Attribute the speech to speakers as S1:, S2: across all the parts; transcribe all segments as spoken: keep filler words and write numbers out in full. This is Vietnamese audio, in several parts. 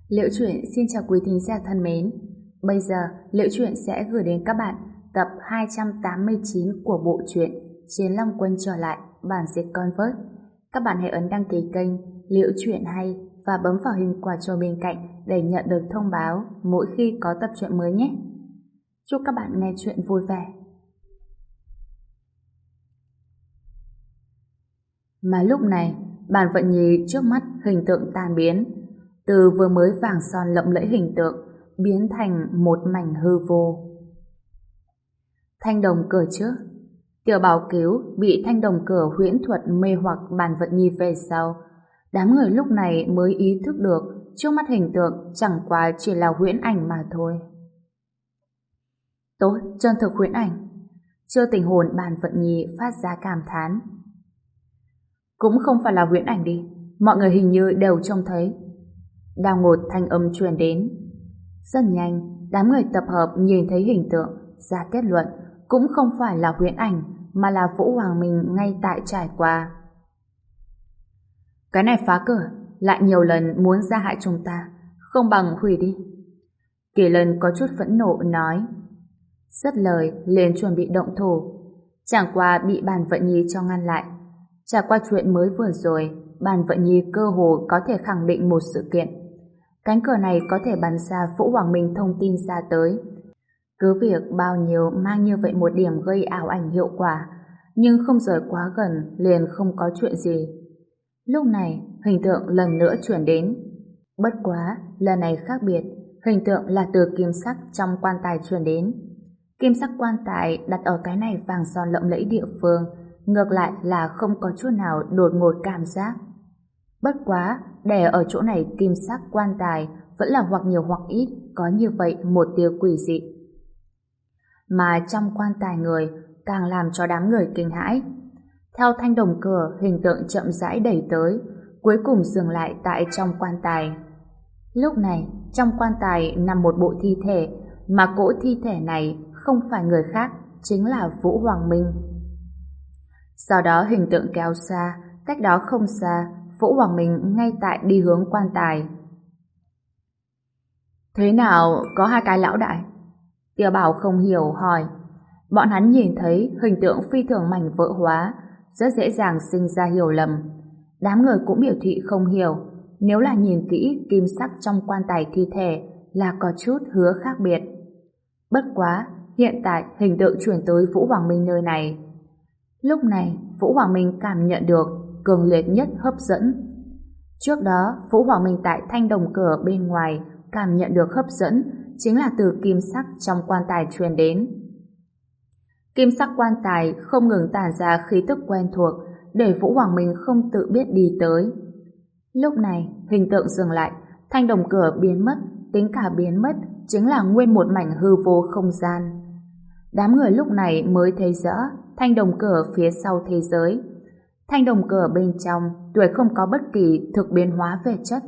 S1: Liễu Chuyện xin chào quý thính giả thân mến. Bây giờ, Liễu Chuyện sẽ gửi đến các bạn tập hai trăm tám mươi chín của bộ truyện Chiến Long Quân trở lại bản dịch Convert. Các bạn hãy ấn đăng ký kênh Liễu Chuyện hay và bấm vào hình quả chuông bên cạnh để nhận được thông báo mỗi khi có tập truyện mới nhé. Chúc các bạn nghe chuyện vui vẻ. Mà lúc này, Bàn Vận Nhi trước mắt hình tượng tan biến, từ vừa mới vàng son lộng lẫy hình tượng biến thành một mảnh hư vô. Thanh đồng cửa trước, Tiểu Bảo Cứu bị thanh đồng cửa huyễn thuật mê hoặc Bàn Vận Nhi về sau, đám người lúc này mới ý thức được trước mắt hình tượng chẳng qua chỉ là huyễn ảnh mà thôi. Tốt, chân thực huyễn ảnh. Chưa tình hồn Bàn Vận Nhi phát ra cảm thán. Cũng không phải là huyễn ảnh đi, mọi người hình như đều trông thấy. Đào ngột thanh âm truyền đến. Rất nhanh, đám người tập hợp nhìn thấy hình tượng, ra kết luận cũng không phải là huyễn ảnh, mà là Vũ Hoàng Minh ngay tại trải qua. Cái này phá cửa, lại nhiều lần muốn ra hại chúng ta, không bằng hủy đi. Kỳ Lân có chút phẫn nộ nói. Dứt lời, liền chuẩn bị động thủ. Chẳng qua bị Bàn Vận Nhi cho ngăn lại. Trải qua chuyện mới vừa rồi, Bàn Vận Nhi cơ hồ có thể khẳng định một sự kiện. Cánh cửa này có thể bắn ra Vũ Hoàng Minh thông tin ra tới. Cứ việc bao nhiêu mang như vậy một điểm gây ảo ảnh hiệu quả, nhưng không rời quá gần liền không có chuyện gì. Lúc này, hình tượng lần nữa chuyển đến. Bất quá, lần này khác biệt, hình tượng là từ kim sắc trong quan tài chuyển đến. Kim sắc quan tài đặt ở cái này vàng son lộng lẫy địa phương, ngược lại là không có chút nào đột ngột cảm giác. Bất quá, để ở chỗ này kim sắc quan tài vẫn là hoặc nhiều hoặc ít có như vậy một tia quỷ dị. Mà trong quan tài người càng làm cho đám người kinh hãi. Theo thanh đồng cửa, hình tượng chậm rãi đẩy tới, cuối cùng dừng lại tại trong quan tài. Lúc này, trong quan tài nằm một bộ thi thể, mà cỗ thi thể này không phải người khác, chính là Vũ Hoàng Minh. Sau đó hình tượng kéo xa, cách đó không xa, Vũ Hoàng Minh ngay tại đi hướng quan tài. Thế nào có hai cái lão đại? Tiểu Bảo không hiểu hỏi. Bọn hắn nhìn thấy hình tượng phi thường mảnh vỡ hóa, rất dễ dàng sinh ra hiểu lầm. Đám người cũng biểu thị không hiểu, nếu là nhìn kỹ kim sắc trong quan tài thi thể là có chút hứa khác biệt. Bất quá, hiện tại hình tượng chuyển tới Vũ Hoàng Minh nơi này. Lúc này, Vũ Hoàng Minh cảm nhận được cường liệt nhất hấp dẫn. Trước đó, Vũ Hoàng Minh tại thanh đồng cửa bên ngoài cảm nhận được hấp dẫn chính là từ kim sắc trong quan tài truyền đến. Kim sắc quan tài không ngừng tản ra khí tức quen thuộc để Vũ Hoàng Minh không tự biết đi tới. Lúc này, hình tượng dừng lại, thanh đồng cửa biến mất, tính cả biến mất chính là nguyên một mảnh hư vô không gian. Đám người lúc này mới thấy rõ thanh đồng cửa phía sau thế giới. Thanh đồng cửa bên trong tuyệt không có bất kỳ thực biến hóa về chất.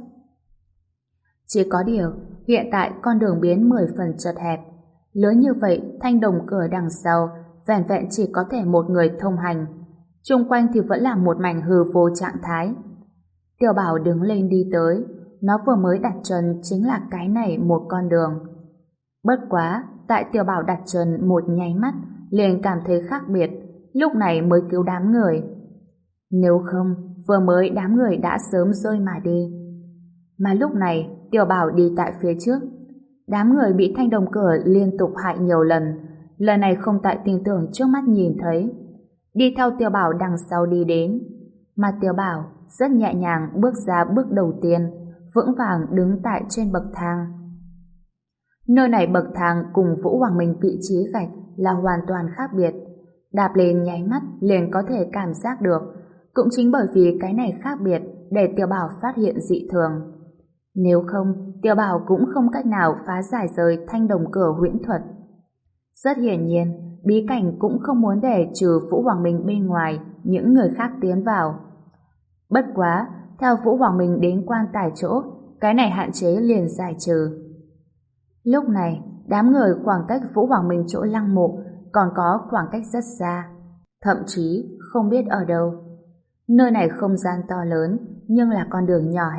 S1: Chỉ có điều, hiện tại con đường biến mười phần chật hẹp. Lớn như vậy, thanh đồng cửa đằng sau vẻn vẹn chỉ có thể một người thông hành. Chung quanh thì vẫn là một mảnh hư vô trạng thái. Tiểu Bảo đứng lên đi tới. Nó vừa mới đặt chân chính là cái này một con đường. Bất quá, tại Tiểu Bảo đặt chân một nháy mắt liền cảm thấy khác biệt, lúc này mới cứu đám người. Nếu không, vừa mới đám người đã sớm rơi mà đi. Mà lúc này, Tiểu Bảo đi tại phía trước. Đám người bị thanh đồng cửa liên tục hại nhiều lần, lần này không tại tin tưởng trước mắt nhìn thấy. Đi theo Tiểu Bảo đằng sau đi đến. Mà Tiểu Bảo rất nhẹ nhàng bước ra bước đầu tiên, vững vàng đứng tại trên bậc thang. Nơi này bậc thang cùng Vũ Hoàng Minh vị trí gạch là hoàn toàn khác biệt. Đạp lên nháy mắt liền có thể cảm giác được. Cũng chính bởi vì cái này khác biệt để Tiểu Bảo phát hiện dị thường. Nếu không, Tiểu Bảo cũng không cách nào phá giải rời thanh đồng cửa huyễn thuật. Rất hiển nhiên, bí cảnh cũng không muốn để trừ Vũ Hoàng Minh bên ngoài những người khác tiến vào. Bất quá, theo Vũ Hoàng Minh đến quan tài chỗ, cái này hạn chế liền giải trừ. Lúc này, đám người khoảng cách Vũ Hoàng Minh chỗ lăng mộ còn có khoảng cách rất xa, thậm chí không biết ở đâu. Nơi này không gian to lớn, nhưng là con đường nhỏ hẹp,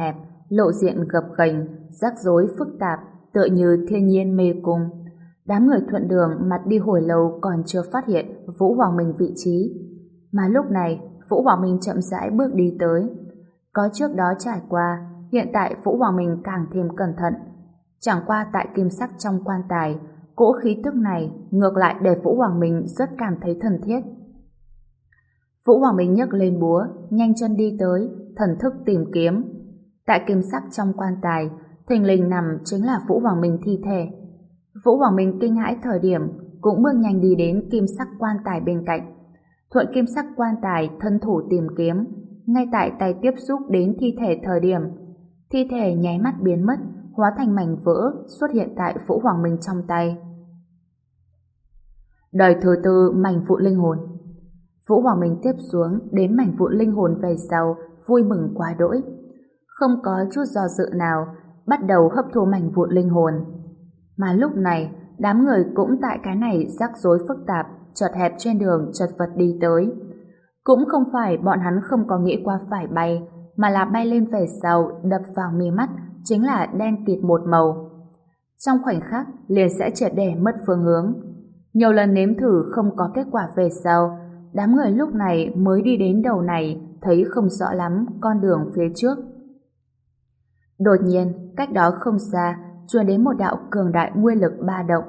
S1: lộ diện gập ghềnh, rắc rối phức tạp, tựa như thiên nhiên mê cung. Đám người thuận đường mặt đi hồi lâu còn chưa phát hiện Vũ Hoàng Minh vị trí. Mà lúc này, Vũ Hoàng Minh chậm rãi bước đi tới. Có trước đó trải qua, hiện tại Vũ Hoàng Minh càng thêm cẩn thận. Chẳng qua tại kim sắc trong quan tài, cỗ khí tức này ngược lại để Vũ Hoàng Minh rất cảm thấy thân thiết. Vũ Hoàng Minh nhấc lên búa, nhanh chân đi tới, thần thức tìm kiếm. Tại kim sắc trong quan tài, thình lình nằm chính là Vũ Hoàng Minh thi thể. Vũ Hoàng Minh kinh hãi thời điểm, cũng bước nhanh đi đến kim sắc quan tài bên cạnh. Thuận kim sắc quan tài thân thủ tìm kiếm, ngay tại tay tiếp xúc đến thi thể thời điểm, thi thể nháy mắt biến mất, hóa thành mảnh vỡ xuất hiện tại Vũ Hoàng Minh trong tay. Đời thứ tư mảnh vụn linh hồn. Vũ Hoàng Minh tiếp xuống đến mảnh vụn linh hồn về sau, vui mừng quá đỗi, không có chút do dự nào, bắt đầu hấp thu mảnh vụn linh hồn. Mà lúc này, đám người cũng tại cái này rắc rối phức tạp, chật hẹp trên đường chật vật đi tới. Cũng không phải bọn hắn không có nghĩ qua phải bay, mà là bay lên về sau, đập vào mi mắt, chính là đen kịt một màu. Trong khoảnh khắc, liền sẽ triệt để mất phương hướng. Nhiều lần nếm thử không có kết quả về sau, đám người lúc này mới đi đến đầu này, thấy không rõ lắm con đường phía trước. Đột nhiên, cách đó không xa, truyền đến một đạo cường đại nguyên lực ba động.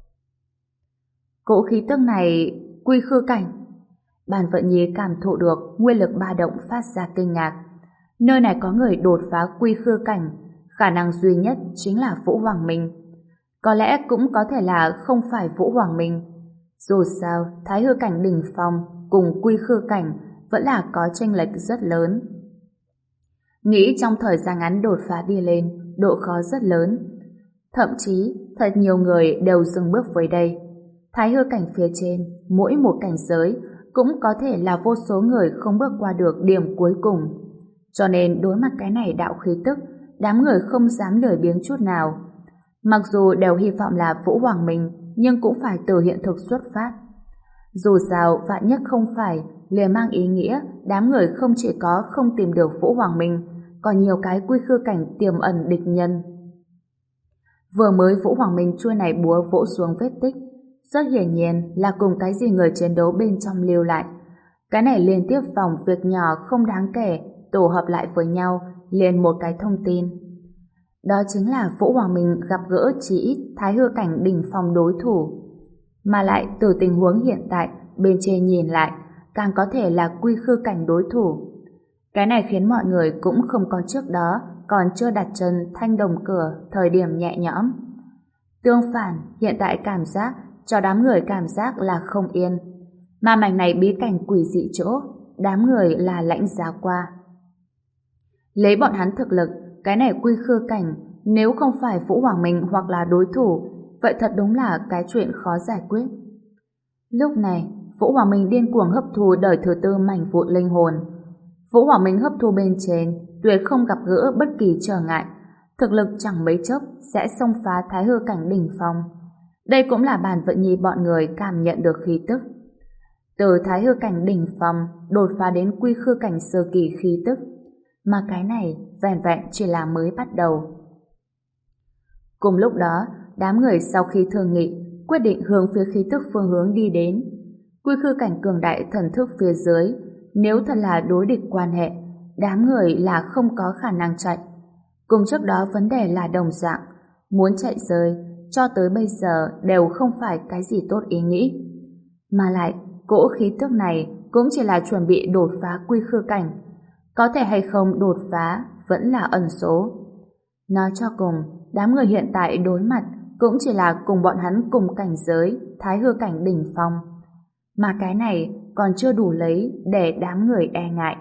S1: Cỗ khí tức này quy khư cảnh. Bàn Vận Nhi cảm thụ được nguyên lực ba động phát ra kinh ngạc. Nơi này có người đột phá quy khư cảnh, khả năng duy nhất chính là Vũ Hoàng Minh. Có lẽ cũng có thể là không phải Vũ Hoàng Minh. Dù sao, Thái hư cảnh đỉnh phong cùng quy khư cảnh vẫn là có chênh lệch rất lớn. Nghĩ trong thời gian ngắn đột phá đi lên, độ khó rất lớn. Thậm chí, thật nhiều người đều dừng bước với đây. Thái hư cảnh phía trên, mỗi một cảnh giới cũng có thể là vô số người không bước qua được điểm cuối cùng. Cho nên đối mặt cái này đạo khí tức, đám người không dám lười biếng chút nào. Mặc dù đều hy vọng là Vũ Hoàng Minh, nhưng cũng phải từ hiện thực xuất phát. Dù sao, vạn nhất không phải, liền mang ý nghĩa đám người không chỉ có không tìm được Vũ Hoàng Minh, còn nhiều cái quy khư cảnh tiềm ẩn địch nhân. Vừa mới Vũ Hoàng Minh chuôi này búa vỗ xuống vết tích, rất hiển nhiên là cùng cái gì người chiến đấu bên trong lưu lại. Cái này liên tiếp vòng việc nhỏ không đáng kể tổ hợp lại với nhau, liền một cái thông tin. Đó chính là Vũ Hoàng Minh gặp gỡ chỉ ít Thái hư cảnh đỉnh phong đối thủ. Mà lại từ tình huống hiện tại, bên trên nhìn lại, càng có thể là quy khư cảnh đối thủ. Cái này khiến mọi người cũng không có trước đó, còn chưa đặt chân thanh đồng cửa thời điểm nhẹ nhõm. Tương phản, hiện tại cảm giác cho đám người cảm giác là không yên. Mà mảnh này bí cảnh quỷ dị chỗ, đám người là lãnh giá qua. Lấy bọn hắn thực lực, cái này quy khư cảnh, nếu không phải Vũ Hoàng Minh hoặc là đối thủ, vậy thật đúng là cái chuyện khó giải quyết. Lúc này, Vũ Hoàng Minh điên cuồng hấp thu đời thứ tư mảnh vụn linh hồn. Vũ Hoàng Minh hấp thu bên trên, tuyệt không gặp gỡ bất kỳ trở ngại, thực lực chẳng mấy chốc sẽ xông phá Thái hư cảnh đỉnh phong. Đây cũng là Bàn Vận Nhi bọn người cảm nhận được khí tức. Từ Thái hư cảnh đỉnh phong đột phá đến quy khư cảnh sơ kỳ khí tức, mà cái này vẹn vẹn chỉ là mới bắt đầu. Cùng lúc đó, đám người sau khi thương nghị, quyết định hướng phía khí tức phương hướng đi đến. Quy khư cảnh cường đại thần thức phía dưới, nếu thật là đối địch quan hệ, đám người là không có khả năng chạy. Cùng trước đó vấn đề là đồng dạng, muốn chạy rơi, cho tới bây giờ đều không phải cái gì tốt ý nghĩ. Mà lại, cỗ khí tức này cũng chỉ là chuẩn bị đột phá quy khư cảnh. Có thể hay không đột phá vẫn là ẩn số. Nói cho cùng, đám người hiện tại đối mặt cũng chỉ là cùng bọn hắn cùng cảnh giới Thái hư cảnh đỉnh phong. Mà cái này còn chưa đủ lấy để đám người e ngại.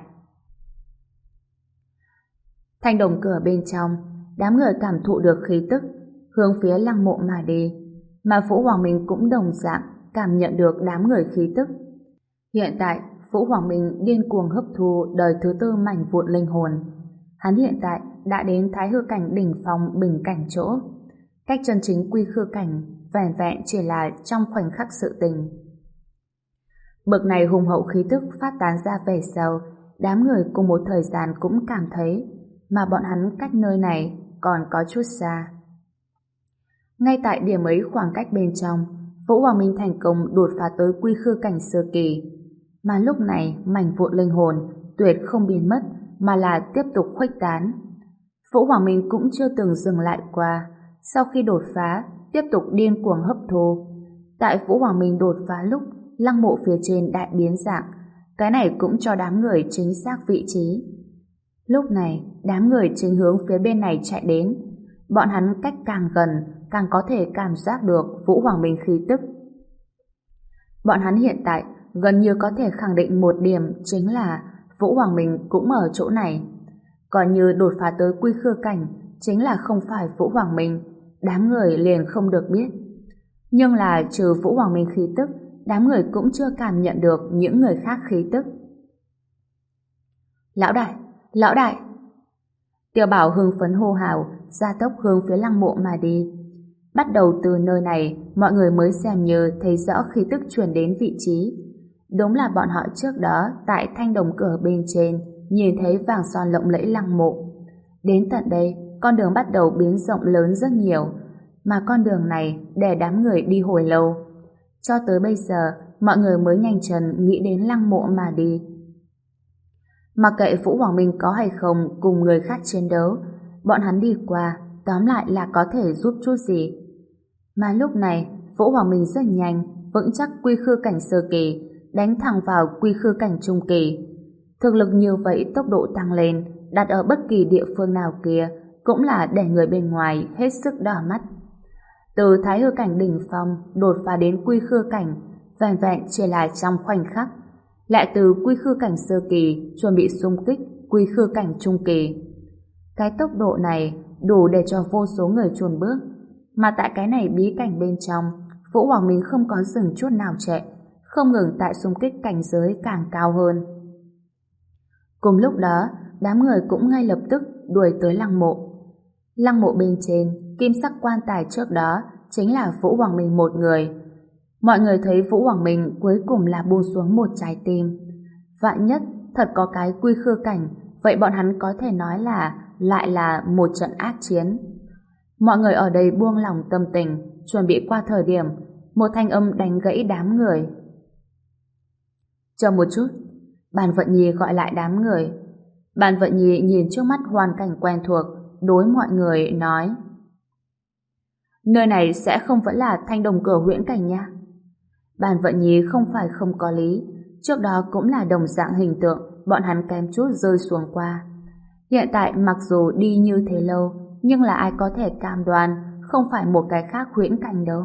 S1: Thanh đồng cửa bên trong, đám người cảm thụ được khí tức, hướng phía lăng mộ mà đi. Mà Vũ Hoàng Minh cũng đồng dạng cảm nhận được đám người khí tức. Hiện tại, Vũ Hoàng Minh điên cuồng hấp thu đời thứ tư mảnh vụn linh hồn. Hắn hiện tại đã đến Thái hư cảnh đỉnh phong bình cảnh chỗ. Cách chân chính quy khư cảnh vẻn vẹn chỉ là trong khoảnh khắc sự tình. Bực này hùng hậu khí tức phát tán ra về sau, đám người cùng một thời gian cũng cảm thấy mà bọn hắn cách nơi này còn có chút xa. Ngay tại điểm ấy khoảng cách bên trong, Vũ Hoàng Minh thành công đột phá tới quy khư cảnh sơ kỳ. Mà lúc này mảnh vụn linh hồn tuyệt không biến mất mà là tiếp tục khuếch tán. Vũ Hoàng Minh cũng chưa từng dừng lại qua. Sau khi đột phá, tiếp tục điên cuồng hấp thu. Tại Vũ Hoàng Minh đột phá lúc, lăng mộ phía trên đại biến dạng. Cái này cũng cho đám người chính xác vị trí. Lúc này, đám người chính hướng phía bên này chạy đến. Bọn hắn cách càng gần, càng có thể cảm giác được Vũ Hoàng Minh khí tức. Bọn hắn hiện tại gần như có thể khẳng định một điểm, chính là Vũ Hoàng Minh cũng ở chỗ này. Còn như đột phá tới quy khư cảnh chính là không phải Vũ Hoàng Minh, đám người liền không được biết. Nhưng là trừ Vũ Hoàng Minh khí tức, đám người cũng chưa cảm nhận được những người khác khí tức. Lão đại, lão đại! Tiểu Bảo hưng phấn hô hào, gia tốc hướng phía lăng mộ mà đi. Bắt đầu từ nơi này, mọi người mới xem như thấy rõ khí tức truyền đến vị trí. Đúng là bọn họ trước đó tại thanh đồng cửa bên trên nhìn thấy vàng son lộng lẫy lăng mộ. Đến tận đây, con đường bắt đầu biến rộng lớn rất nhiều, mà con đường này để đám người đi hồi lâu. Cho tới bây giờ, mọi người mới nhanh chân nghĩ đến lăng mộ mà đi. Mặc kệ Vũ Hoàng Minh có hay không cùng người khác chiến đấu, bọn hắn đi qua, tóm lại là có thể giúp chút gì. Mà lúc này, Vũ Hoàng Minh rất nhanh, vững chắc quy khư cảnh sơ kỳ, đánh thẳng vào quy khư cảnh trung kỳ. Thực lực như vậy tốc độ tăng lên, đặt ở bất kỳ địa phương nào kia, cũng là để người bên ngoài hết sức đỏ mắt. Từ thái hư cảnh đỉnh phong đột phá đến quy khư cảnh, vẹn vẹn chỉ là trong khoảnh khắc, lại từ quy khư cảnh sơ kỳ chuẩn bị xung kích quy khư cảnh trung kỳ. Cái tốc độ này đủ để cho vô số người chùn bước, mà tại cái này bí cảnh bên trong, Vũ Hoàng Minh không có dừng chút nào trệ, không ngừng tại xung kích cảnh giới càng cao hơn. Cùng lúc đó, đám người cũng ngay lập tức đuổi tới lăng mộ. Lăng mộ bên trên, kim sắc quan tài trước đó chính là Vũ Hoàng Minh một người. Mọi người thấy Vũ Hoàng Minh cuối cùng là buông xuống một trái tim. Vạn nhất thật có cái quy khư cảnh, vậy bọn hắn có thể nói là lại là một trận ác chiến. Mọi người ở đây buông lỏng tâm tình, chuẩn bị qua thời điểm, một thanh âm đánh gãy đám người. Chờ một chút, Bàn Vận Nhi gọi lại đám người. Bàn Vận Nhi nhìn trước mắt hoàn cảnh quen thuộc, đối mọi người nói: nơi này sẽ không vẫn là thanh đồng cửa huyễn cảnh nha. Bàn Vận Nhi không phải không có lý, trước đó cũng là đồng dạng hình tượng, bọn hắn kém chút rơi xuống qua. Hiện tại mặc dù đi như thế lâu, nhưng là ai có thể cam đoan không phải một cái khác huyễn cảnh đâu.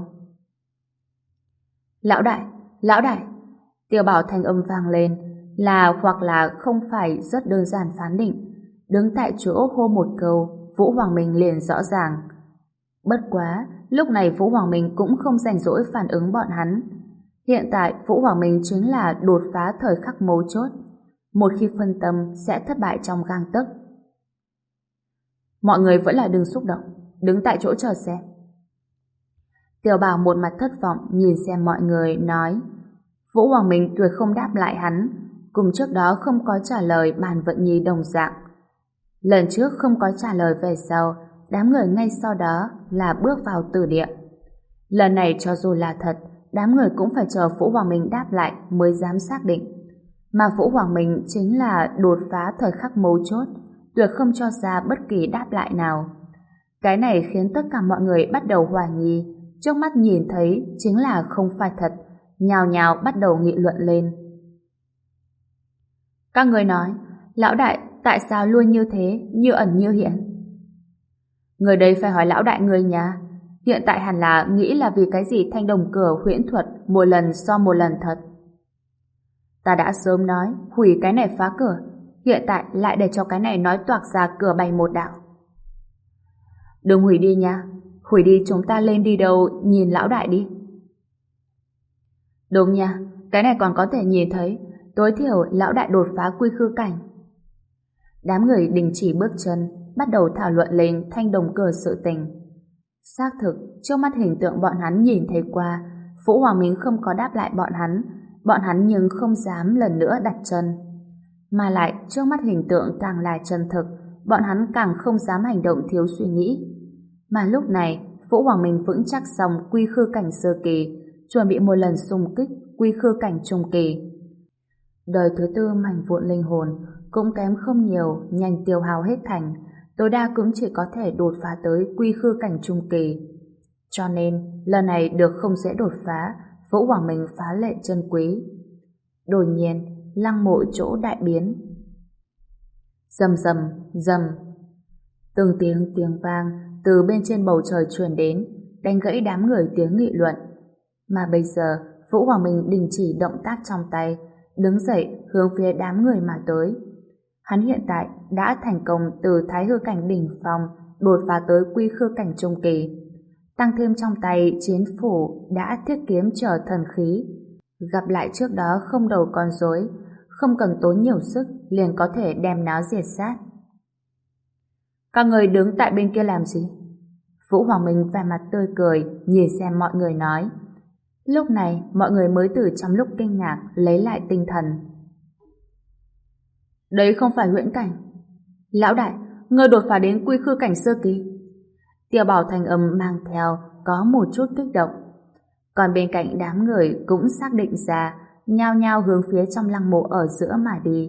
S1: Lão đại, lão đại! Tiểu Bảo thanh âm vang lên, là hoặc là không phải rất đơn giản phán định. Đứng tại chỗ hô một câu, Vũ Hoàng Minh liền rõ ràng. Bất quá, lúc này Vũ Hoàng Minh cũng không rảnh rỗi phản ứng bọn hắn. Hiện tại Vũ Hoàng Minh chính là đột phá thời khắc mấu chốt. Một khi phân tâm sẽ thất bại trong gang tấc. Mọi người vẫn là đừng xúc động, đứng tại chỗ chờ xem. Tiểu Bảo một mặt thất vọng nhìn xem mọi người, nói: Vũ Hoàng Minh tuyệt không đáp lại hắn, cùng trước đó không có trả lời Bàn Vận Nhi đồng dạng. Lần trước không có trả lời về sau, đám người ngay sau đó là bước vào tử địa. Lần này cho dù là thật, đám người cũng phải chờ Vũ Hoàng Minh đáp lại mới dám xác định. Mà Vũ Hoàng Minh chính là đột phá thời khắc mấu chốt, tuyệt không cho ra bất kỳ đáp lại nào. Cái này khiến tất cả mọi người bắt đầu hoài nghi, trước mắt nhìn thấy chính là không phải thật, nhào nhào bắt đầu nghị luận lên. Các người nói, lão đại tại sao luôn như thế, như ẩn như hiện? Người đây phải hỏi lão đại người nhà. Hiện tại hẳn là nghĩ là vì cái gì thanh đồng cửa huyễn thuật một lần so một lần thật. Ta đã sớm nói hủy cái này phá cửa, hiện tại lại để cho cái này nói toạc ra cửa bay một đạo. Đừng hủy đi nha, hủy đi chúng ta lên đi đâu nhìn lão đại đi. Đúng nha, cái này còn có thể nhìn thấy, tối thiểu lão đại đột phá quy khư cảnh. Đám người đình chỉ bước chân, bắt đầu thảo luận lên thanh đồng cửa sự tình. Xác thực, trước mắt hình tượng bọn hắn nhìn thấy qua, Vũ Hoàng Minh không có đáp lại bọn hắn, bọn hắn nhưng không dám lần nữa đặt chân. Mà lại, trước mắt hình tượng càng là chân thực, bọn hắn càng không dám hành động thiếu suy nghĩ. Mà lúc này, Vũ Hoàng Minh vững chắc xong quy khư cảnh sơ kỳ, chuẩn bị một lần xung kích quy khư cảnh trung kỳ. Đời thứ tư mảnh vụn linh hồn cũng kém không nhiều, nhanh tiêu hao hết thành, tối đa cũng chỉ có thể đột phá tới quy khư cảnh trung kỳ. Cho nên, lần này được không dễ đột phá, Vũ Hoàng Minh phá lệ chân quý. Đột nhiên, lăng mộ chỗ đại biến. Rầm rầm, rầm. Từng tiếng tiếng vang từ bên trên bầu trời truyền đến, đánh gãy đám người tiếng nghị luận. Mà bây giờ, Vũ Hoàng Minh đình chỉ động tác trong tay, đứng dậy hướng phía đám người mà tới. Hắn hiện tại đã thành công từ thái hư cảnh đỉnh phong đột phá tới quy khư cảnh trung kỳ. Tăng thêm trong tay chiến phủ đã thiết kiếm trở thần khí. Gặp lại trước đó không đầu con rối, không cần tốn nhiều sức liền có thể đem nó diệt sát. Các người đứng tại bên kia làm gì? Vũ Hoàng Minh vẻ mặt tươi cười nhìn xem mọi người nói. Lúc này mọi người mới từ trong lúc kinh ngạc lấy lại tinh thần. Đấy không phải huyễn cảnh. Lão đại, người đột phá đến quy khư cảnh sơ kỳ. Tiêu Bảo thanh âm mang theo có một chút kích động. Còn bên cạnh đám người cũng xác định ra, nhao nhao hướng phía trong lăng mộ ở giữa mà đi.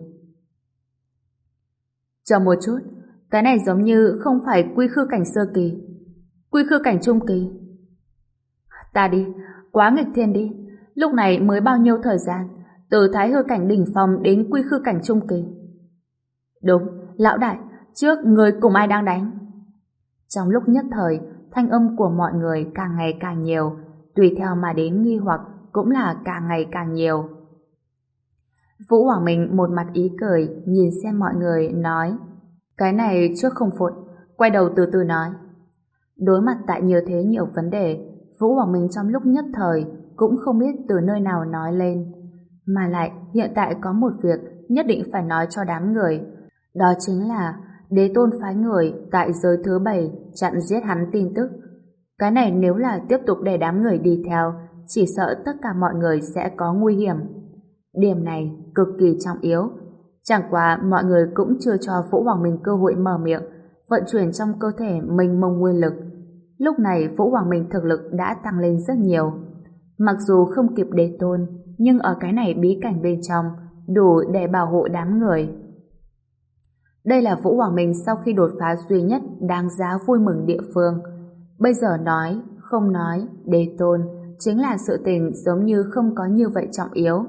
S1: Chờ một chút, cái này giống như không phải quy khư cảnh sơ kỳ, quy khư cảnh trung kỳ. Ta đi, quá nghịch thiên đi. Lúc này mới bao nhiêu thời gian, từ thái hư cảnh đỉnh phong đến quy khư cảnh trung kỳ. Đúng, lão đại, trước người cùng ai đang đánh? Trong lúc nhất thời, thanh âm của mọi người càng ngày càng nhiều, tùy theo mà đến nghi hoặc cũng là càng ngày càng nhiều. Vũ Hoàng Minh một mặt ý cười nhìn xem mọi người nói, cái này trước không vội, quay đầu từ từ nói. Đối mặt tại nhiều thế nhiều vấn đề, Vũ Hoàng Minh trong lúc nhất thời cũng không biết từ nơi nào nói lên, mà lại hiện tại có một việc nhất định phải nói cho đám người, đó chính là Đế Tôn phái người tại giới thứ bảy chặn giết hắn tin tức. Cái này nếu là tiếp tục để đám người đi theo, chỉ sợ tất cả mọi người sẽ có nguy hiểm. Điểm này cực kỳ trọng yếu. Chẳng qua mọi người cũng chưa cho Vũ Hoàng Minh cơ hội mở miệng, vận chuyển trong cơ thể mênh mông nguyên lực. Lúc này Vũ Hoàng Minh thực lực đã tăng lên rất nhiều. Mặc dù không kịp Đế Tôn, nhưng ở cái này bí cảnh bên trong đủ để bảo hộ đám người. Đây là Vũ Hoàng Minh sau khi đột phá duy nhất đáng giá vui mừng địa phương. Bây giờ nói, không nói, Đế Tôn chính là sự tình giống như không có như vậy trọng yếu.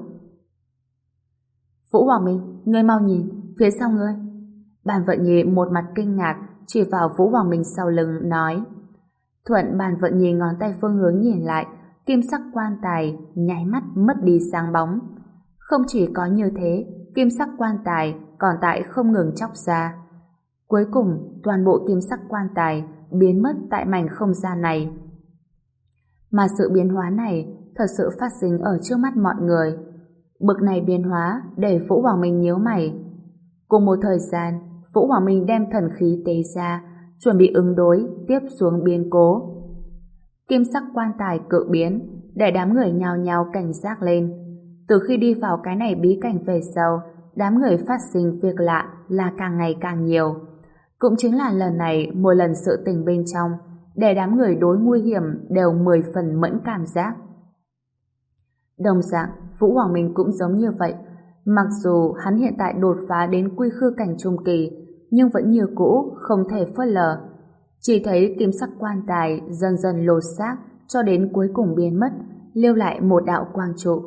S1: Vũ Hoàng Minh, ngươi mau nhìn, phía sau ngươi. Bàn Vận Nhi một mặt kinh ngạc chỉ vào Vũ Hoàng Minh sau lưng nói. Thuận Bàn Vận Nhi ngón tay phương hướng nhìn lại, kim sắc quan tài nháy mắt mất đi sáng bóng. Không chỉ có như thế, kim sắc quan tài còn tại không ngừng chóc ra. Cuối cùng, toàn bộ kim sắc quan tài biến mất tại mảnh không gian này. Mà sự biến hóa này thật sự phát sinh ở trước mắt mọi người. Bực này biến hóa để Vũ Hoàng Minh nhíu mày. Cùng một thời gian, Vũ Hoàng Minh đem thần khí tế ra, chuẩn bị ứng đối tiếp xuống biến cố. Kim sắc quan tài cự biến, để đám người nhao nhao cảnh giác lên. Từ khi đi vào cái này bí cảnh về sau, đám người phát sinh việc lạ là càng ngày càng nhiều. Cũng chính là lần này mỗi lần sự tình bên trong, để đám người đối nguy hiểm đều mười phần mẫn cảm giác. Đồng dạng, Vũ Hoàng Minh cũng giống như vậy. Mặc dù hắn hiện tại đột phá đến quy khư cảnh trung kỳ, nhưng vẫn như cũ không thể phớt lờ. Chỉ thấy kim sắc quan tài dần dần lột xác cho đến cuối cùng biến mất, lưu lại một đạo quang trụ.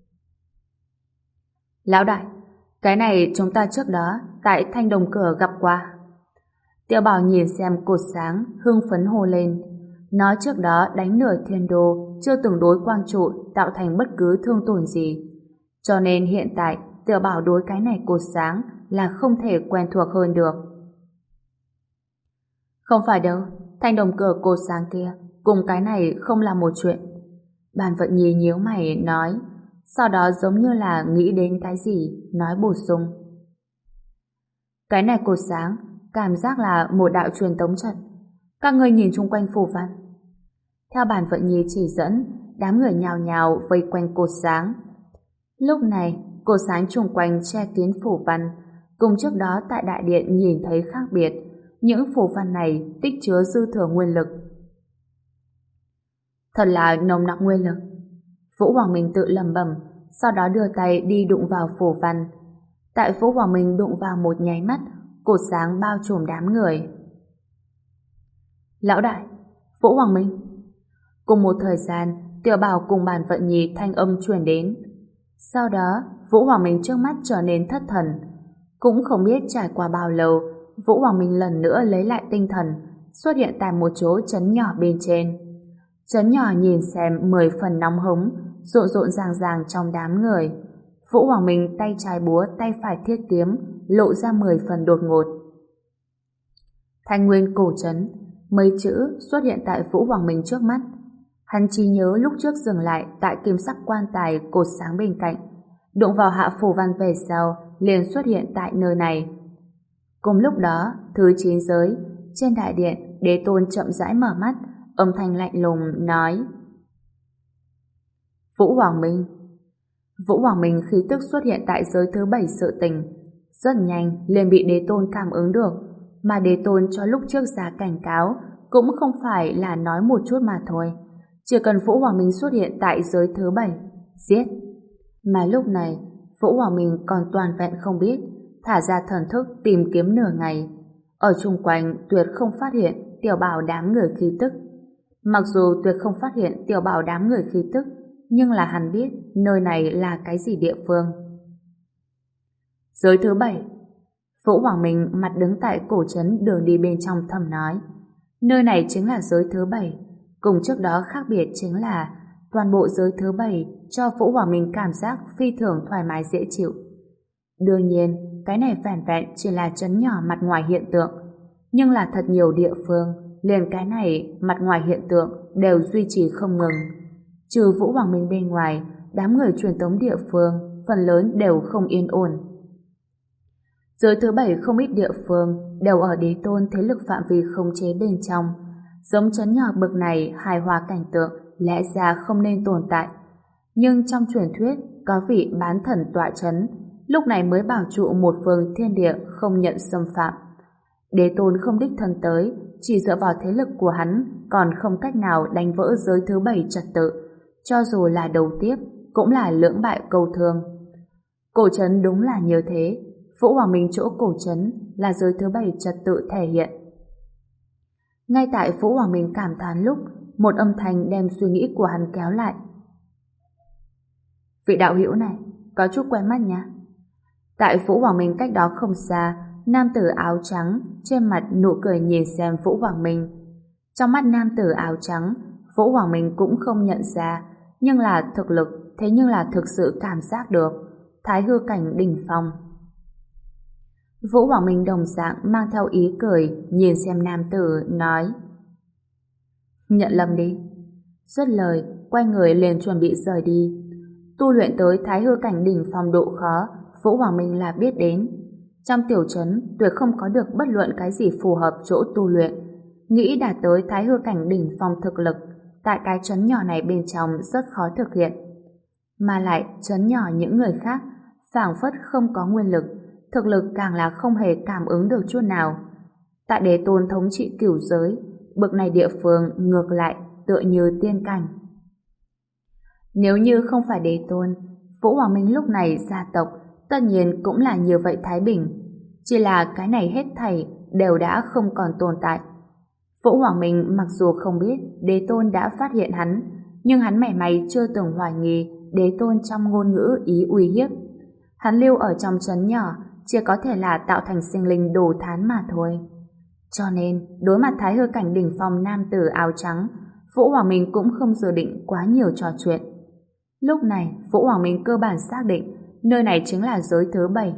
S1: Lão đại, cái này chúng ta trước đó tại Thanh Đồng Cửa gặp qua. Tiêu Bảo nhìn xem cột sáng, hưng phấn hô lên. Nó trước đó đánh nửa thiên đô, chưa từng đối quang trụ tạo thành bất cứ thương tổn gì. Cho nên hiện tại Tiêu Bảo đối cái này cột sáng là không thể quen thuộc hơn được. Không phải đâu, Thanh Đồng Cửa cột sáng kia cùng cái này không là một chuyện. Bàn Vận Nhi nhíu mày nói, sau đó giống như là nghĩ đến cái gì, nói bổ sung. Cái này cột sáng cảm giác là một đạo truyền tống trận. Các người nhìn chung quanh phù văn. Theo Bàn Vận Nhi chỉ dẫn, đám người nhào nhào vây quanh cột sáng. Lúc này, cột sáng chung quanh che kín phù văn, cùng trước đó tại đại điện nhìn thấy khác biệt. Những phù văn này tích chứa dư thừa nguyên lực. Thật là nồng nặc nguyên lực. Vũ Hoàng Minh tự lẩm bẩm, sau đó đưa tay đi đụng vào phù văn. Tại Vũ Hoàng Minh đụng vào một nháy mắt, cột sáng bao trùm đám người. Lão đại, Vũ Hoàng Minh. Cùng một thời gian, Tiểu Bảo cùng Bàn Vận Nhi thanh âm truyền đến. Sau đó, Vũ Hoàng Minh trước mắt trở nên thất thần. Cũng không biết trải qua bao lâu, Vũ Hoàng Minh lần nữa lấy lại tinh thần, xuất hiện tại một chỗ trấn nhỏ bên trên. Trấn nhỏ nhìn xem mười phần nóng hống, rộn rộn ràng ràng trong đám người. Vũ Hoàng Minh tay trái búa, tay phải thiết kiếm, lộ ra mười phần đột ngột. Thanh Nguyên cổ trấn, mấy chữ xuất hiện tại Vũ Hoàng Minh trước mắt. Hắn chỉ nhớ lúc trước dừng lại tại kim sắc quan tài cột sáng bên cạnh, đụng vào hạ phù văn về sau liền xuất hiện tại nơi này. Cùng lúc đó, thứ chín giới, trên đại điện, Đế Tôn chậm rãi mở mắt, âm thanh lạnh lùng nói: Vũ Hoàng Minh. Vũ Hoàng Minh khí tức xuất hiện tại giới thứ bảy sự tình, rất nhanh liền bị Đế Tôn cảm ứng được, mà Đế Tôn cho lúc trước ra cảnh cáo cũng không phải là nói một chút mà thôi. Chỉ cần Vũ Hoàng Minh xuất hiện tại giới thứ bảy, giết. Mà lúc này, Vũ Hoàng Minh còn toàn vẹn không biết, thả ra thần thức tìm kiếm nửa ngày. Ở chung quanh tuyệt không phát hiện Tiểu Bảo đám người khí tức. Mặc dù tuyệt không phát hiện Tiểu Bảo đám người khí tức, nhưng là hắn biết nơi này là cái gì địa phương. Giới thứ bảy. Vũ Hoàng Minh mặt đứng tại cổ trấn đường đi bên trong thầm nói: nơi này chính là giới thứ bảy. Cùng trước đó khác biệt chính là toàn bộ giới thứ bảy cho Vũ Hoàng Minh cảm giác phi thường thoải mái dễ chịu. Đương nhiên, cái này vẻn vẹn chỉ là trấn nhỏ mặt ngoài hiện tượng, nhưng là thật nhiều địa phương liền cái này mặt ngoài hiện tượng đều duy trì không ngừng. Trừ Vũ Hoàng Minh bên ngoài, đám người truyền tống địa phương phần lớn đều không yên ổn. Giới thứ bảy không ít địa phương đều ở Đế Tôn thế lực phạm vi khống chế bên trong. Giống trấn nhỏ bực này hài hòa cảnh tượng lẽ ra không nên tồn tại. Nhưng trong truyền thuyết có vị bán thần tọa trấn, lúc này mới bảo trụ một phương thiên địa không nhận xâm phạm. Đế Tôn không đích thân tới, chỉ dựa vào thế lực của hắn còn không cách nào đánh vỡ giới thứ bảy trật tự. Cho dù là đầu tiếp, cũng là lưỡng bại câu thương. Cổ trấn đúng là như thế. Vũ Hoàng Minh chỗ cổ trấn là giới thứ bảy trật tự thể hiện. Ngay tại Vũ Hoàng Minh cảm thán lúc, một âm thanh đem suy nghĩ của hắn kéo lại. Vị đạo hữu này, có chút quen mắt nha. Tại Vũ Hoàng Minh cách đó không xa, nam tử áo trắng trên mặt nụ cười nhìn xem Vũ Hoàng Minh. Trong mắt nam tử áo trắng, Vũ Hoàng Minh cũng không nhận ra, nhưng là thực lực, thế nhưng là thực sự cảm giác được. Thái hư cảnh đỉnh phong. Vũ Hoàng Minh đồng dạng mang theo ý cười nhìn xem nam tử nói: nhận lầm đi. Dứt lời, quay người liền chuẩn bị rời đi. Tu luyện tới thái hư cảnh đỉnh phong độ khó, Vũ Hoàng Minh là biết đến. Trong tiểu trấn tuyệt không có được bất luận cái gì phù hợp chỗ tu luyện. Nghĩ đạt tới thái hư cảnh đỉnh phong thực lực, tại cái trấn nhỏ này bên trong rất khó thực hiện. Mà lại trấn nhỏ những người khác phảng phất không có nguyên lực, thực lực càng là không hề cảm ứng được chút nào. Tại Đế Tôn thống trị cửu giới, bực này địa phương ngược lại tựa như tiên cảnh. Nếu như không phải Đế Tôn, Vũ Hoàng Minh lúc này gia tộc tất nhiên cũng là như vậy thái bình. Chỉ là cái này hết thảy đều đã không còn tồn tại. Vũ Hoàng Minh mặc dù không biết Đế Tôn đã phát hiện hắn, nhưng hắn mảy may chưa từng hoài nghi Đế Tôn trong ngôn ngữ ý uy hiếp. Hắn lưu ở trong trấn nhỏ chỉ có thể là tạo thành sinh linh đồ thán mà thôi. Cho nên, đối mặt thái hư cảnh đỉnh phong nam tử áo trắng, Vũ Hoàng Minh cũng không dự định quá nhiều trò chuyện. Lúc này, Vũ Hoàng Minh cơ bản xác định nơi này chính là giới thứ bảy.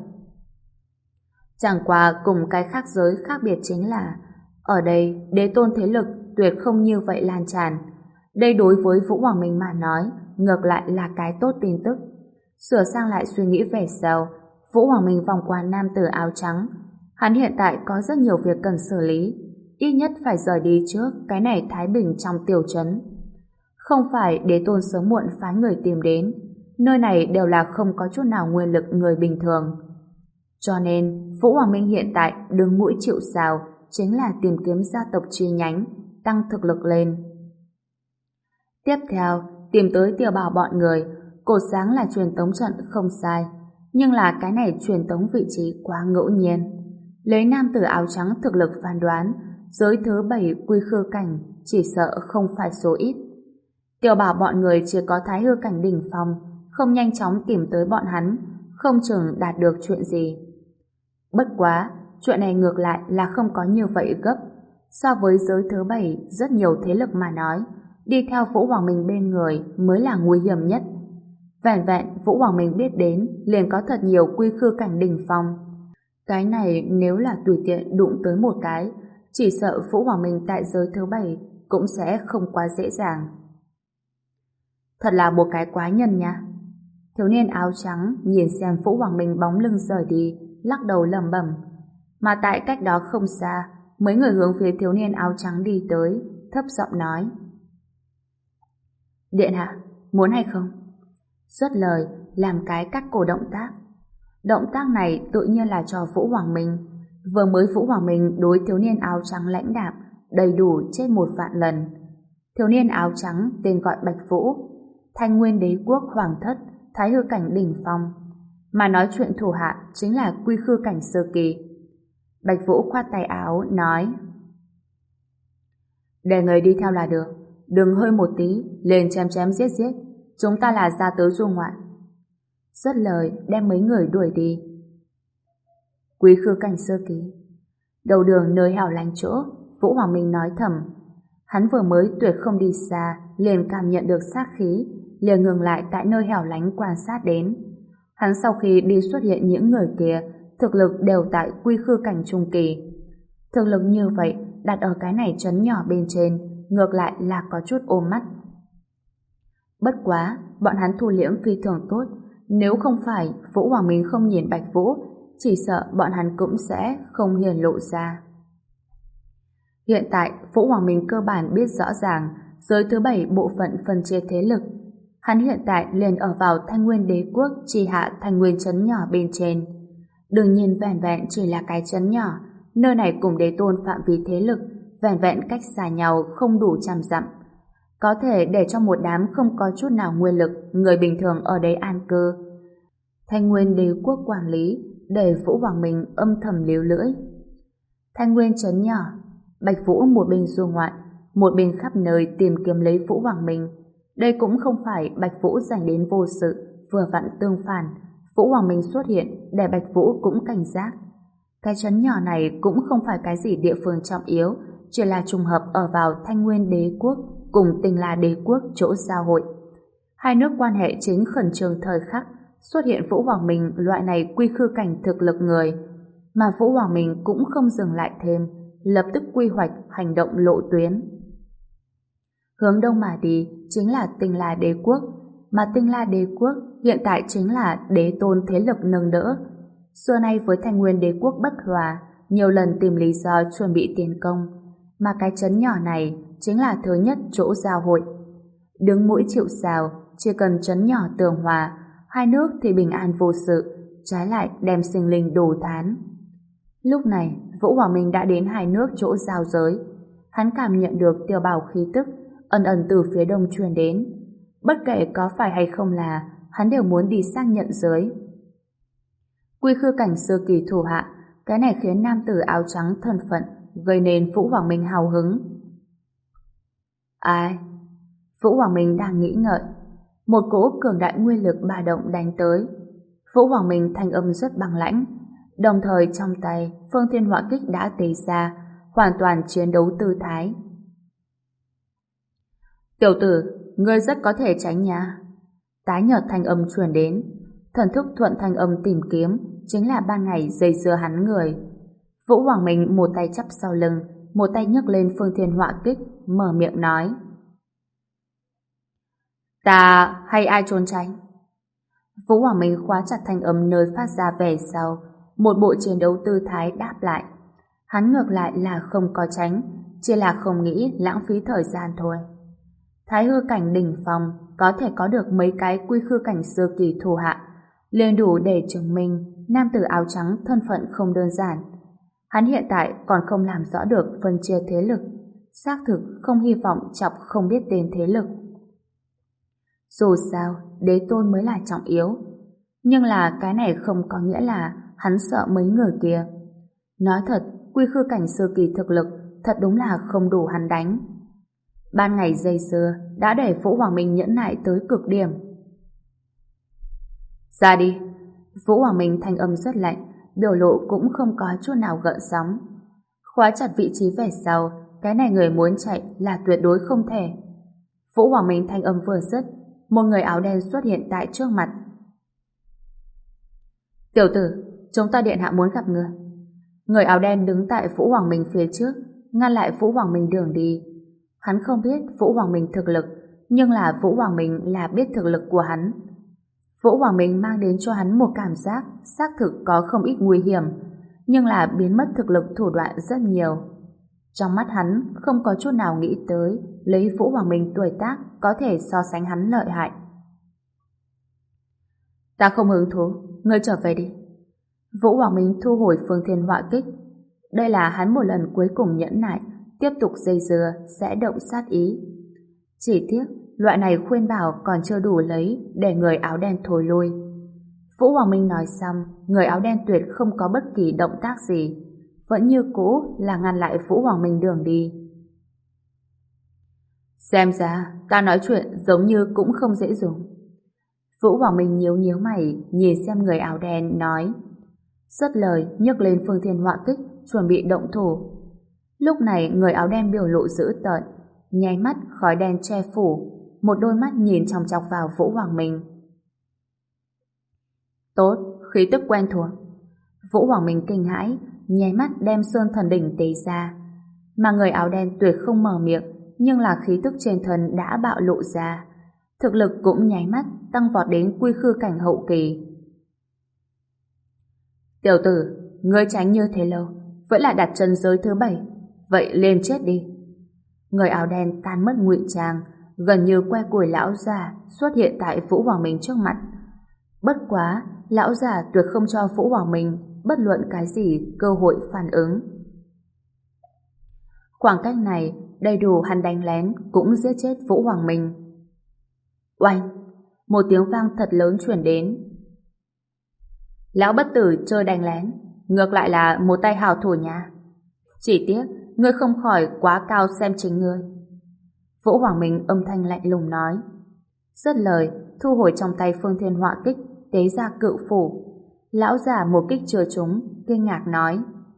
S1: Chẳng qua cùng cái khác giới khác biệt chính là ở đây, Đế Tôn thế lực tuyệt không như vậy lan tràn. Đây đối với Vũ Hoàng Minh mà nói, ngược lại là cái tốt tin tức. Sửa sang lại suy nghĩ về sau, Vũ Hoàng Minh vòng qua nam tử áo trắng. Hắn hiện tại có rất nhiều việc cần xử lý, ít nhất phải rời đi trước cái này thái bình trong tiểu trấn. Không phải Đế Tôn sớm muộn phái người tìm đến, nơi này đều là không có chút nào nguyên lực người bình thường. Cho nên, Vũ Hoàng Minh hiện tại đứng mũi chịu sào chính là tìm kiếm gia tộc chi nhánh, tăng thực lực lên. Tiếp theo, tìm tới Tiểu Bảo bọn người, cột sáng là truyền tống trận không sai, nhưng là cái này truyền tống vị trí quá ngẫu nhiên. Lấy nam tử áo trắng thực lực phán đoán, giới thứ bảy quy khư cảnh chỉ sợ không phải số ít. Tiểu Bảo bọn người chỉ có thái hư cảnh đỉnh phong, không nhanh chóng tìm tới bọn hắn, không chừng đạt được chuyện gì. Bất quá, chuyện này ngược lại là không có như vậy gấp. So với giới thứ bảy rất nhiều thế lực mà nói, đi theo Vũ Hoàng Minh bên người mới là nguy hiểm nhất. Vẹn vẹn Vũ Hoàng Minh biết đến liền có thật nhiều quy khư cảnh đỉnh phong. Cái này nếu là tùy tiện đụng tới một cái, chỉ sợ Vũ Hoàng Minh tại giới thứ bảy cũng sẽ không quá dễ dàng. Thật là một cái quái nhân nha. Thiếu niên áo trắng nhìn xem Vũ Hoàng Minh bóng lưng rời đi, lắc đầu lẩm bẩm. Mà tại cách đó không xa, mấy người hướng phía thiếu niên áo trắng đi tới, thấp giọng nói: Điện hạ, muốn hay không? Xuất lời, làm cái cắt cổ động tác. Động tác này tự nhiên là cho Vũ Hoàng Minh. Vừa mới Vũ Hoàng Minh đối thiếu niên áo trắng lãnh đạm, đầy đủ chết một vạn lần. Thiếu niên áo trắng tên gọi Bạch Vũ, Thanh Nguyên Đế Quốc Hoàng Thất, thái hư cảnh đỉnh phong, mà nói chuyện thủ hạ chính là quy khư cảnh sơ kỳ. Bạch Vũ khoát tay áo nói: Để người đi theo là được, đừng hơi một tí lên chém chém giết giết, chúng ta là ra tới du ngoạn. Dứt lời đem mấy người đuổi đi. Quý khư cảnh sơ kỳ. Đầu đường nơi hẻo lánh chỗ, Vũ Hoàng Minh nói thầm. Hắn vừa mới tuyệt không đi xa, liền cảm nhận được sát khí, liền ngừng lại tại nơi hẻo lánh quan sát đến. Hắn sau khi đi xuất hiện những người kia, thực lực đều tại quy khư cảnh trung kỳ. Thực lực như vậy, đặt ở cái này trấn nhỏ bên trên, ngược lại là có chút ôm mắt. Bất quá, bọn hắn thu liễm phi thường tốt, nếu không phải Vũ Hoàng Minh không nhìn Bạch Vũ, chỉ sợ bọn hắn cũng sẽ không hiển lộ ra. Hiện tại, Vũ Hoàng Minh cơ bản biết rõ ràng giới thứ bảy bộ phận phân chia thế lực. Hắn hiện tại liền ở vào Thanh Nguyên Đế Quốc chi hạ Thanh Nguyên trấn nhỏ bên trên. Đừng nhìn vẻn vẹn chỉ là cái trấn nhỏ, nơi này cùng đế tôn phạm vi thế lực, vẻn vẹn cách xa nhau không đủ trăm dặm. Có thể để cho một đám không có chút nào nguyên lực, người bình thường ở đấy an cư. Thanh Nguyên Đế Quốc quản lý, để Vũ Hoàng Minh âm thầm líu lưỡi. Thanh Nguyên trấn nhỏ, Bạch Vũ một bên du ngoạn, một bên khắp nơi tìm kiếm lấy Vũ Hoàng Minh. Đây cũng không phải Bạch Vũ dành đến vô sự, vừa vặn tương phản. Vũ Hoàng Minh xuất hiện để Bạch Vũ cũng cảnh giác. Cái trấn nhỏ này cũng không phải cái gì địa phương trọng yếu, chỉ là trùng hợp ở vào Thanh Nguyên Đế Quốc cùng Tinh La Đế Quốc chỗ giao hội. Hai nước quan hệ chính khẩn trương thời khắc, xuất hiện Vũ Hoàng Minh loại này quy khư cảnh thực lực người, mà Vũ Hoàng Minh cũng không dừng lại thêm, lập tức quy hoạch hành động lộ tuyến. Hướng đông mà đi chính là Tinh La Đế Quốc, mà Tinh La Đế Quốc hiện tại chính là đế tôn thế lực nâng đỡ. Xưa nay với Thanh Nguyên Đế Quốc bất hòa, nhiều lần tìm lý do chuẩn bị tiến công, mà cái trấn nhỏ này chính là thứ nhất chỗ giao hội. Đứng mũi chịu sào, chỉ cần trấn nhỏ tường hòa, hai nước thì bình an vô sự, trái lại đem sinh linh đồ thán. Lúc này, Vũ Hoàng Minh đã đến hai nước chỗ giao giới. Hắn cảm nhận được Tiểu Bảo khí tức ẩn ẩn từ phía đông truyền đến. Bất kể có phải hay không là, hắn đều muốn đi xác nhận giới. Quy khư cảnh sơ kỳ thủ hạ, cái này khiến nam tử áo trắng thân phận gây nên Vũ Hoàng Minh hào hứng. Ai? Vũ Hoàng Minh đang nghĩ ngợi. Một cỗ cường đại nguyên lực ba động đánh tới. Vũ Hoàng Minh thanh âm rất băng lãnh, đồng thời trong tay Phương Thiên Họa Kích đã tế ra, hoàn toàn chiến đấu tư thái. Tiểu tử, ngươi rất có thể tránh nha. Tái nhợt thanh âm truyền đến. Thần thức thuận thanh âm tìm kiếm, chính là ban ngày dây dưa hắn người. Vũ Hoàng Minh một tay chắp sau lưng, một tay nhấc lên Phương Thiên Họa Kích, mở miệng nói: Ta hay ai trốn tránh? Vũ Hoàng Minh khóa chặt thanh âm nơi phát ra về sau, một bộ chiến đấu tư thái đáp lại. Hắn ngược lại là không có tránh, chỉ là không nghĩ lãng phí thời gian thôi. Thái hư cảnh đỉnh phong có thể có được mấy cái quy khư cảnh sơ kỳ thủ hạ, liền đủ để chứng minh nam tử áo trắng thân phận không đơn giản. Hắn hiện tại còn không làm rõ được phân chia thế lực, xác thực không hy vọng chọc không biết tên thế lực. Dù sao, đế tôn mới là trọng yếu. Nhưng là cái này không có nghĩa là hắn sợ mấy người kia. Nói thật, quy khư cảnh sơ kỳ thực lực thật đúng là không đủ hắn đánh. Ban ngày dây dưa đã để Vũ Hoàng Minh nhẫn nại tới cực điểm. Ra đi. Vũ Hoàng Minh thanh âm rất lạnh, biểu lộ cũng không có chút nào gợn sóng. Khóa chặt vị trí về sau, cái này người muốn chạy là tuyệt đối không thể. Vũ Hoàng Minh thanh âm vừa dứt, một người áo đen xuất hiện tại trước mặt. Tiểu tử, chúng ta điện hạ muốn gặp người. Người áo đen đứng tại Vũ Hoàng Minh phía trước, ngăn lại Vũ Hoàng Minh đường đi. Hắn không biết Vũ Hoàng Minh thực lực, nhưng là Vũ Hoàng Minh là biết thực lực của hắn. Vũ Hoàng Minh mang đến cho hắn một cảm giác xác thực có không ít nguy hiểm, nhưng là biến mất thực lực thủ đoạn rất nhiều. Trong mắt hắn không có chút nào nghĩ tới lấy Vũ Hoàng Minh tuổi tác có thể so sánh hắn lợi hại. Ta không hứng thú, ngươi trở về đi. Vũ Hoàng Minh thu hồi Phương Thiên Họa Kích. Đây là hắn một lần cuối cùng nhẫn nại, tiếp tục dây dưa sẽ động sát ý. Chỉ tiếc loại này khuyên bảo còn chưa đủ lấy để người áo đen thối lui. Vũ Hoàng Minh nói xong, người áo đen tuyệt không có bất kỳ động tác gì, vẫn như cũ là ngăn lại Vũ Hoàng Minh đường đi. Xem ra ta nói chuyện giống như cũng không dễ dùng. Vũ Hoàng Minh nhíu nhíu mày nhìn xem người áo đen nói. Dứt lời nhấc lên Phương Thiên Họa Kích chuẩn bị động thủ. Lúc này người áo đen biểu lộ dữ tợn, nháy mắt khói đen che phủ, một đôi mắt nhìn chòng chọc vào Vũ Hoàng Minh. Tốt, khí tức quen thuộc. Vũ Hoàng Minh kinh hãi, nháy mắt đem Sơn Thần Đỉnh tế ra. Mà người áo đen tuyệt không mở miệng, nhưng là khí tức trên thân đã bạo lộ ra. Thực lực cũng nháy mắt tăng vọt đến quy khư cảnh hậu kỳ. Tiểu tử, ngươi tránh như thế lâu, vẫn là đặt chân giới thứ bảy, vậy lên chết đi. Người áo đen tan mất ngụy trang, gần như que củi lão già xuất hiện tại Vũ Hoàng Minh trước mặt. Bất quá, lão già tuyệt không cho Vũ Hoàng Minh bất luận cái gì cơ hội phản ứng. Khoảng cách này đầy đủ hắn đánh lén cũng giết chết Vũ Hoàng Minh. Oanh! Một tiếng vang thật lớn truyền đến. Lão bất tử chơi đánh lén, ngược lại là một tay hào thủ nhà. Chỉ tiếc, ngươi không khỏi quá cao xem chính ngươi. Vũ Hoàng Minh âm thanh lạnh lùng nói. Dứt lời, thu hồi trong tay Phương Thiên Họa Kích, tế ra cự phủ. Lão già một kích chưa trúng, kinh ngạc nói.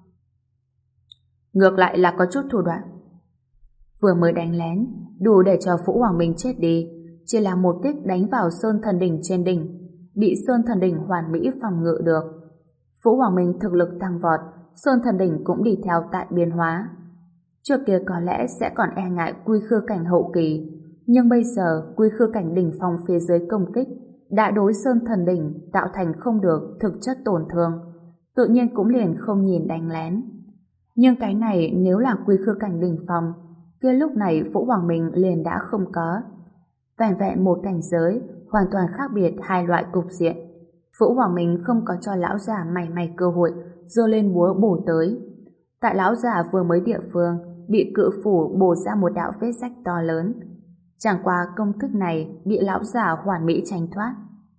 S1: Ngược lại là có chút thủ đoạn. Vừa mới đánh lén, đủ để cho Vũ Hoàng Minh chết đi, chỉ là một kích đánh vào Sơn Thần Đỉnh trên đỉnh, bị Sơn Thần Đỉnh hoàn mỹ phòng ngự được. Vũ Hoàng Minh thực lực tăng vọt, Sơn Thần Đỉnh cũng đi theo tại biến hóa. Trước kia có lẽ sẽ còn e ngại quy khư cảnh hậu kỳ, nhưng bây giờ quy khư cảnh đỉnh phong phía dưới công kích đã đối Sơn Thần Đỉnh tạo thành không được thực chất tổn thương, tự nhiên cũng liền không nhìn đánh lén. Nhưng cái này nếu là quy khư cảnh đỉnh phong, kia lúc này Vũ Hoàng Minh liền đã không có. Vẹn vẹn một cảnh giới, hoàn toàn khác biệt hai loại cục diện. Vũ Hoàng Minh không có cho lão già mảy may cơ hội giơ lên búa bổ tới. Tại lão già vừa mới địa phương bị cự phủ bổ ra một đạo vết rách to lớn. Chẳng qua công thức này bị lão già hoàn mỹ tránh thoát.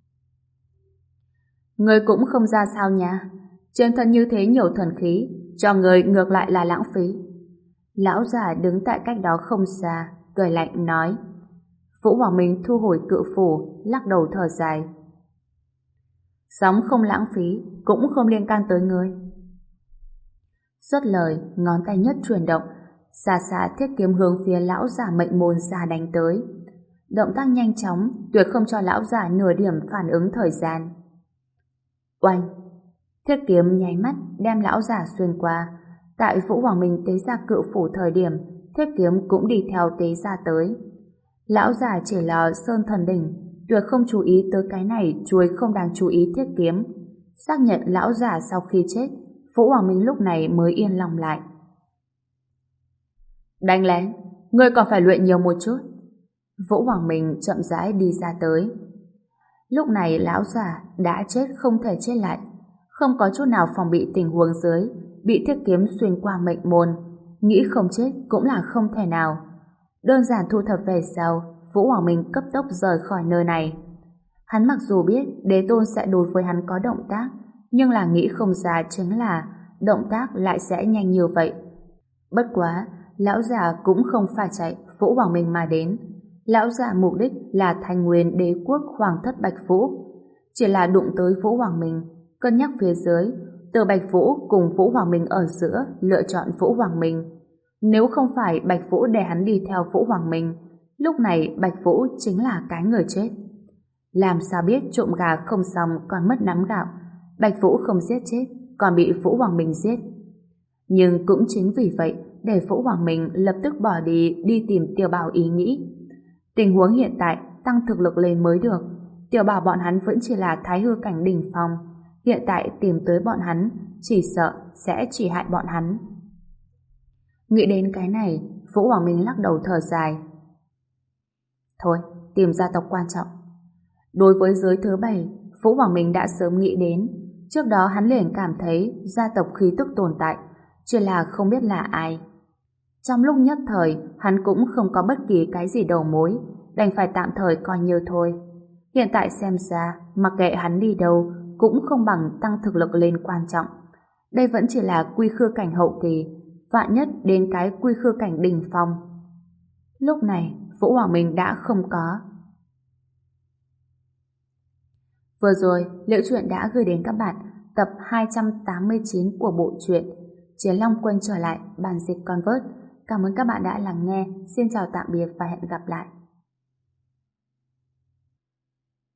S1: Người cũng không ra sao nha. Trên thân như thế nhiều thần khí, cho người ngược lại là lãng phí. Lão già đứng tại cách đó không xa, cười lạnh nói. Vũ Hoàng Minh thu hồi cự phủ, lắc đầu thở dài. Sống không lãng phí, cũng không liên can tới ngươi. Dứt lời, ngón tay nhất chuyển động, xa xa thiết kiếm hướng phía lão già mệnh môn già đánh tới. Động tác nhanh chóng, tuyệt không cho lão già nửa điểm phản ứng thời gian. Oanh! Thiết kiếm nháy mắt đem lão già xuyên qua. Tại Vũ Hoàng Minh tế ra cự phủ thời điểm, thiết kiếm cũng đi theo tế ra tới. Lão già chỉ là Sơn Thần Đỉnh, tuyệt không chú ý tới cái này chuối không đáng chú ý thiết kiếm. Xác nhận lão già sau khi chết, Vũ Hoàng Minh lúc này mới yên lòng lại. Đánh lén, ngươi còn phải luyện nhiều một chút. Vũ Hoàng Minh chậm rãi đi ra tới. Lúc này lão già đã chết không thể chết lại, không có chút nào phòng bị tình huống dưới, bị thiết kiếm xuyên qua mệnh môn, nghĩ không chết cũng là không thể nào. Đơn giản thu thập về sau, Vũ Hoàng Minh cấp tốc rời khỏi nơi này. Hắn mặc dù biết đế tôn sẽ đối với hắn có động tác, nhưng là nghĩ không ra chính là động tác lại sẽ nhanh như vậy. Bất quá, lão già cũng không phải chạy Vũ Hoàng Minh mà đến. Lão già mục đích là thành nguyên đế quốc hoàng thất Bạch Vũ. Chỉ là đụng tới Vũ Hoàng Minh, cân nhắc phía dưới, từ Bạch Vũ cùng Vũ Hoàng Minh ở giữa lựa chọn Vũ Hoàng Minh. Nếu không phải Bạch Vũ để hắn đi theo Vũ Hoàng Minh, lúc này Bạch Vũ chính là cái người chết. Làm sao biết trộm gà không xong còn mất nắm gạo, Bạch Vũ không giết chết, còn bị Vũ Hoàng Minh giết. Nhưng cũng chính vì vậy, để Vũ Hoàng Minh lập tức bỏ đi đi tìm Tiểu Bảo ý nghĩ. Tình huống hiện tại tăng thực lực lên mới được. Tiểu Bảo bọn hắn vẫn chỉ là thái hư cảnh đỉnh phong, hiện tại tìm tới bọn hắn chỉ sợ sẽ chỉ hại bọn hắn. Nghĩ đến cái này, Vũ Hoàng Minh lắc đầu thở dài. Thôi, tìm gia tộc quan trọng. Đối với giới thứ bảy, Vũ Hoàng Minh đã sớm nghĩ đến. Trước đó hắn liền cảm thấy gia tộc khí tức tồn tại, chỉ là không biết là ai. Trong lúc nhất thời, hắn cũng không có bất kỳ cái gì đầu mối, đành phải tạm thời coi như thôi. Hiện tại xem ra, mặc kệ hắn đi đâu, cũng không bằng tăng thực lực lên quan trọng. Đây vẫn chỉ là quy khư cảnh hậu kỳ, vạn nhất đến cái quy khư cảnh đỉnh phong. Lúc này, Vũ Hoàng Minh đã không có. Vừa rồi, Liễu Chuyện đã gửi đến các bạn tập hai trăm tám mươi chín của bộ truyện Chiến Long Quân trở lại, bản dịch Convert. Cảm ơn các bạn đã lắng nghe. Xin chào tạm biệt và hẹn gặp lại.